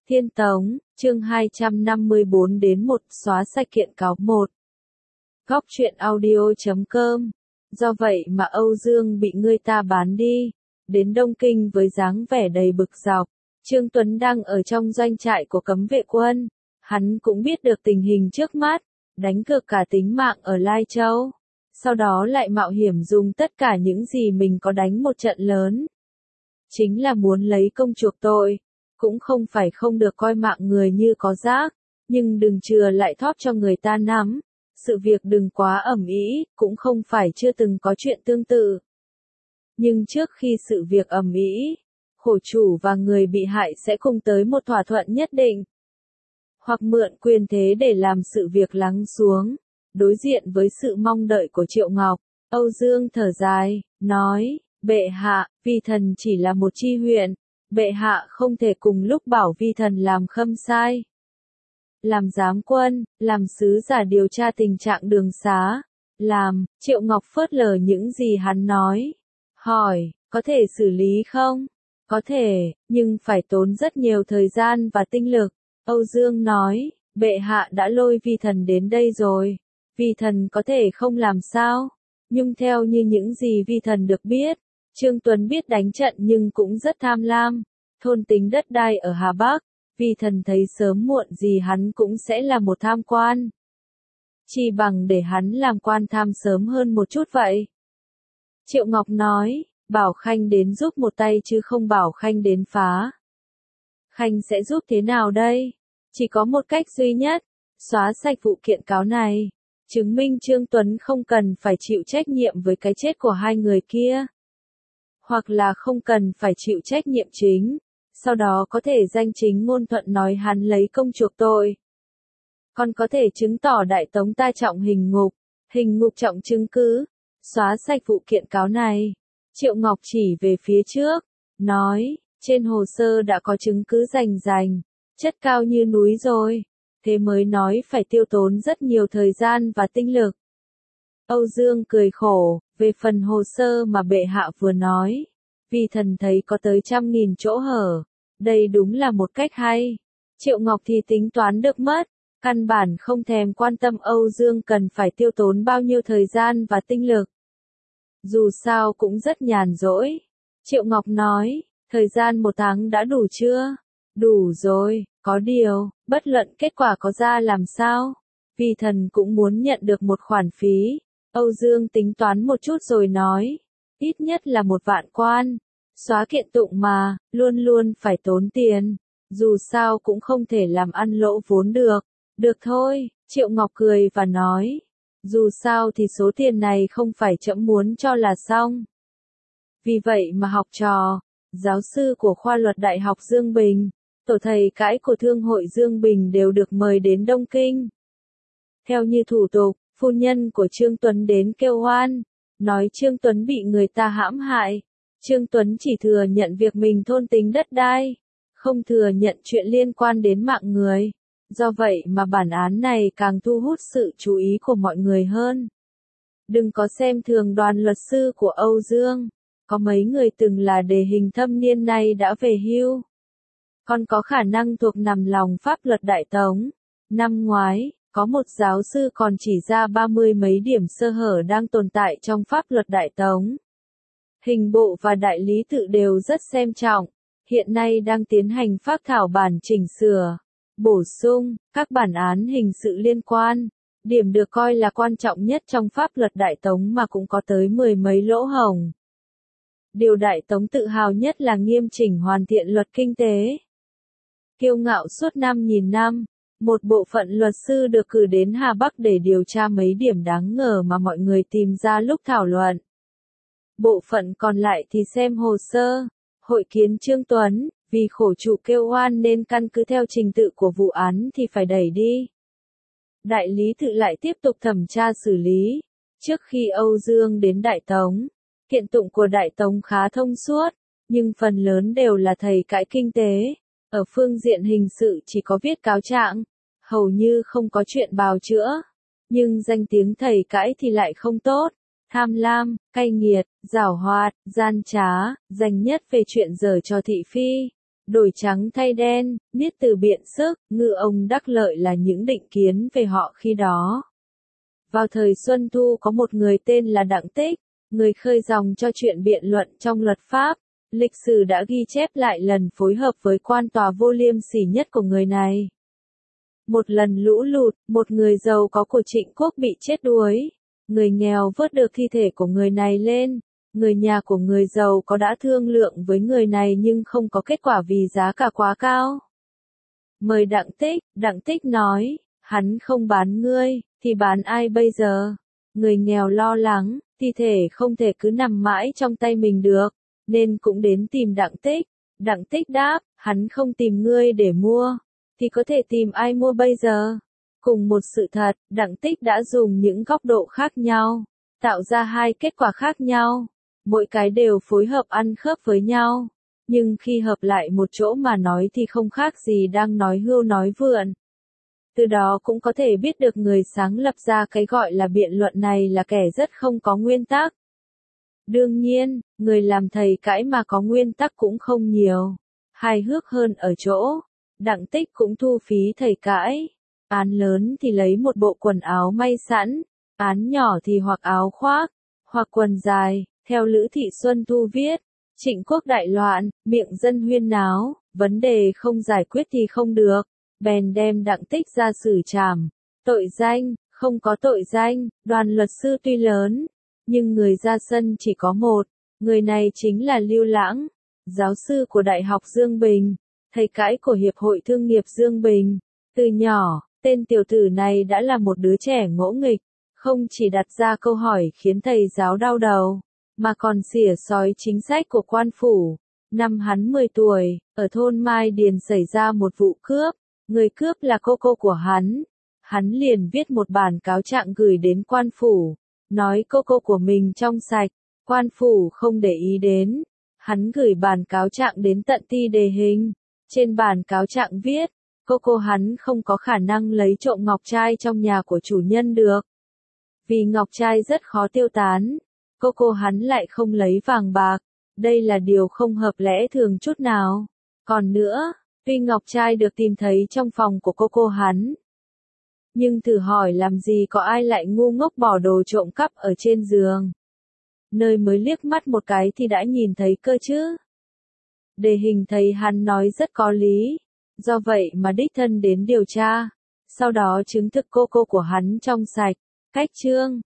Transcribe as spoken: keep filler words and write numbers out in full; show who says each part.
Speaker 1: Thiên Tống, chương hai trăm năm mươi bốn đến một, xóa sạch kiện cáo một. Góc truyện audio chấm com. Do vậy mà Âu Dương bị người ta bán đi, đến Đông Kinh với dáng vẻ đầy bực dọc. Trương Tuấn đang ở trong doanh trại của cấm vệ quân, hắn cũng biết được tình hình trước mắt, đánh cược cả tính mạng ở Lai Châu, sau đó lại mạo hiểm dùng tất cả những gì mình có đánh một trận lớn. Chính là muốn lấy công chuộc tội, cũng không phải không được coi mạng người như có rác, nhưng đừng chừa lại thóp cho người ta nắm. Sự việc đừng quá ầm ĩ, cũng không phải chưa từng có chuyện tương tự. Nhưng trước khi sự việc ầm ĩ, khổ chủ và người bị hại sẽ cùng tới một thỏa thuận nhất định, hoặc mượn quyền thế để làm sự việc lắng xuống. Đối diện với sự mong đợi của Triệu Ngọc, Âu Dương thở dài, nói, bệ hạ, vi thần chỉ là một chi huyện, bệ hạ không thể cùng lúc bảo vi thần làm khâm sai, làm giám quân, làm sứ giả điều tra tình trạng đường xá, làm. Triệu Ngọc phớt lờ những gì hắn nói, hỏi, có thể xử lý không? Có thể, nhưng phải tốn rất nhiều thời gian và tinh lực. Âu Dương nói, bệ hạ đã lôi vi thần đến đây rồi, vi thần có thể không làm sao? Nhưng theo như những gì vi thần được biết, Trương Tuấn biết đánh trận nhưng cũng rất tham lam, thôn tính đất đai ở Hà Bắc, vi thần thấy sớm muộn gì hắn cũng sẽ là một tham quan. Chỉ bằng để hắn làm quan tham sớm hơn một chút vậy. Triệu Ngọc nói, bảo Khanh đến giúp một tay chứ không bảo Khanh đến phá. Khanh sẽ giúp thế nào đây? Chỉ có một cách duy nhất, xóa sạch vụ kiện cáo này, chứng minh Trương Tuấn không cần phải chịu trách nhiệm với cái chết của hai người kia. Hoặc là không cần phải chịu trách nhiệm chính, sau đó có thể danh chính ngôn thuận nói hắn lấy công chuộc tội. Còn có thể chứng tỏ Đại Tống ta trọng hình ngục, hình ngục trọng chứng cứ, xóa sạch vụ kiện cáo này. Triệu Ngọc chỉ về phía trước, nói, trên hồ sơ đã có chứng cứ rành rành, chất cao như núi rồi, thế mới nói phải tiêu tốn rất nhiều thời gian và tinh lực. Âu Dương cười khổ, về phần hồ sơ mà bệ hạ vừa nói, vì thần thấy có tới trăm nghìn chỗ hở, đây đúng là một cách hay. Triệu Ngọc thì tính toán được mất, căn bản không thèm quan tâm Âu Dương cần phải tiêu tốn bao nhiêu thời gian và tinh lực. Dù sao cũng rất nhàn rỗi. Triệu Ngọc nói, thời gian một tháng đã đủ chưa? Đủ rồi, có điều, bất luận kết quả có ra làm sao, vì thần cũng muốn nhận được một khoản phí. Âu Dương tính toán một chút rồi nói, ít nhất là một vạn quan, xóa kiện tụng mà, luôn luôn phải tốn tiền, dù sao cũng không thể làm ăn lỗ vốn được. Được thôi, Triệu Ngọc cười và nói, dù sao thì số tiền này không phải trẫm muốn cho là xong. Vì vậy mà học trò, giáo sư của khoa luật Đại học Dương Bình, tổ thầy cãi của Thương hội Dương Bình đều được mời đến Đông Kinh. Theo như thủ tục, phu nhân của Trương Tuấn đến kêu oan, nói Trương Tuấn bị người ta hãm hại. Trương Tuấn chỉ thừa nhận việc mình thôn tính đất đai, không thừa nhận chuyện liên quan đến mạng người. Do vậy mà bản án này càng thu hút sự chú ý của mọi người hơn. Đừng có xem thường đoàn luật sư của Âu Dương, có mấy người từng là đề hình thâm niên nay đã về hưu, còn có khả năng thuộc nằm lòng pháp luật Đại Tống. Năm ngoái, có một giáo sư còn chỉ ra ba mươi mấy điểm sơ hở đang tồn tại trong pháp luật Đại Tống. Hình bộ và đại lý tự đều rất xem trọng, hiện nay đang tiến hành phác thảo bản chỉnh sửa, bổ sung, các bản án hình sự liên quan. Điểm được coi là quan trọng nhất trong pháp luật Đại Tống mà cũng có tới mười mấy lỗ hổng. Điều Đại Tống tự hào nhất là nghiêm chỉnh hoàn thiện luật kinh tế. Kiêu ngạo suốt năm nghìn năm, một bộ phận luật sư được cử đến Hà Bắc để điều tra mấy điểm đáng ngờ mà mọi người tìm ra lúc thảo luận. Bộ phận còn lại thì xem hồ sơ, hội kiến Trương Tuấn, vì khổ chủ kêu oan nên căn cứ theo trình tự của vụ án thì phải đẩy đi. Đại lý tự lại tiếp tục thẩm tra xử lý. Trước khi Âu Dương đến Đại Tống, kiện tụng của Đại Tống khá thông suốt, nhưng phần lớn đều là thầy cãi kinh tế. Ở phương diện hình sự chỉ có viết cáo trạng, hầu như không có chuyện bào chữa. Nhưng danh tiếng thầy cãi thì lại không tốt. Tham lam, cay nghiệt, giảo hoạt, gian trá, danh nhất về chuyện giở trò thị phi. đổi trắng thay đen, niết từ biện sức, ngư ông đắc lợi là những định kiến về họ khi đó. Vào thời Xuân Thu có một người tên là Đặng Tích, người khơi dòng cho chuyện biện luận trong luật pháp. Lịch sử đã ghi chép lại lần phối hợp với quan tòa vô liêm sỉ nhất của người này. Một lần lũ lụt, một người giàu có của Trịnh Quốc bị chết đuối. Người nghèo vớt được thi thể của người này lên. Người nhà của người giàu có đã thương lượng với người này nhưng không có kết quả vì giá cả quá cao. Mời Đặng Tích, Đặng Tích nói, hắn không bán ngươi, thì bán ai bây giờ? Người nghèo lo lắng, thi thể không thể cứ nằm mãi trong tay mình được, nên cũng đến tìm Đặng Tích. Đặng Tích đáp, hắn không tìm ngươi để mua, thì có thể tìm ai mua bây giờ? Cùng một sự thật, Đặng Tích đã dùng những góc độ khác nhau, tạo ra hai kết quả khác nhau. Mỗi cái đều phối hợp ăn khớp với nhau, nhưng khi hợp lại một chỗ mà nói thì không khác gì đang nói hưu nói vượn. Từ đó cũng có thể biết được người sáng lập ra cái gọi là biện luận này là kẻ rất không có nguyên tắc. Đương nhiên, người làm thầy cãi mà có nguyên tắc cũng không nhiều. Hài hước hơn ở chỗ, Đặng Tích cũng thu phí thầy cãi. Án lớn thì lấy một bộ quần áo may sẵn, án nhỏ thì hoặc áo khoác, hoặc quần dài. Theo Lữ Thị Xuân Thu viết, Trịnh Quốc đại loạn, miệng dân huyên náo, vấn đề không giải quyết thì không được, bèn đem Đặng Tích ra xử trảm. Tội danh, không có tội danh, đoàn luật sư tuy lớn, nhưng người ra sân chỉ có một, người này chính là Lưu Lãng, giáo sư của Đại học Dương Bình, thầy cãi của Hiệp hội Thương nghiệp Dương Bình. Từ nhỏ, tên tiểu tử này đã là một đứa trẻ ngỗ nghịch, không chỉ đặt ra câu hỏi khiến thầy giáo đau đầu, mà còn xỉa xói chính sách của quan phủ. Năm hắn mười tuổi, ở thôn Mai Điền xảy ra một vụ cướp, người cướp là cô cô của hắn. Hắn liền viết một bản cáo trạng gửi đến quan phủ, nói cô cô của mình trong sạch, quan phủ không để ý đến. Hắn gửi bản cáo trạng đến tận ty đề hình, trên bản cáo trạng viết, cô cô hắn không có khả năng lấy trộm ngọc trai trong nhà của chủ nhân được. Vì ngọc trai rất khó tiêu tán. Cô cô hắn lại không lấy vàng bạc, đây là điều không hợp lẽ thường chút nào. Còn nữa, tuy ngọc trai được tìm thấy trong phòng của cô cô hắn, nhưng thử hỏi làm gì có ai lại ngu ngốc bỏ đồ trộm cắp ở trên giường, nơi mới liếc mắt một cái thì đã nhìn thấy cơ chứ. Đề hình thấy hắn nói rất có lý, do vậy mà đích thân đến điều tra, sau đó chứng thực cô cô của hắn trong sạch. Cách chương